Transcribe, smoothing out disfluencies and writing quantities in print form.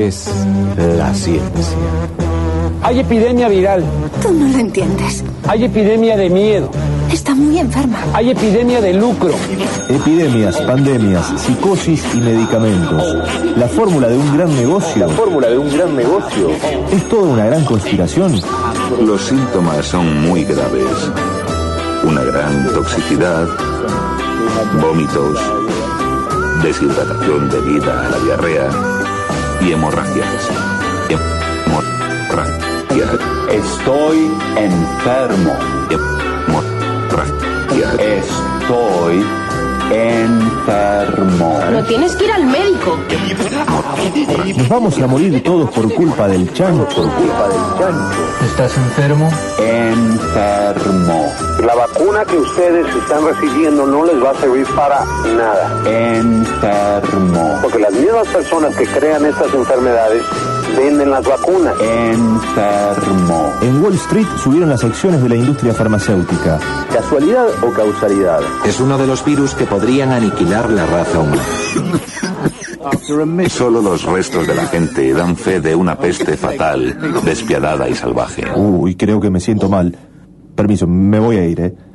es la ciencia. Hay epidemia viral. Tú no lo entiendes. Hay epidemia de miedo. Está muy enferma. Hay epidemia de lucro. Epidemias, pandemias, psicosis y medicamentos. La fórmula de un gran negocio. ¿Es toda una gran conspiración? Los síntomas son muy graves. Una gran toxicidad, vómitos, deshidratación debida a la diarrea y hemorragias. Estoy enfermo. Estoy enfermo. No tienes que ir al médico. Nos vamos a morir todos por culpa del chancho. ¿Estás enfermo? Enfermo. La vacuna que ustedes están recibiendo no les va a servir para nada. Enfermo. Porque las mismas personas que crean estas enfermedades venden las vacunas. Enfermo. En Wall Street subieron las acciones de la industria farmacéutica. ¿Casualidad o causalidad? Es uno de los virus que podrían aniquilar la raza humana. Solo los restos de la gente dan fe de una peste fatal, despiadada y salvaje. Uy, creo que me siento mal. Permiso, me voy a ir,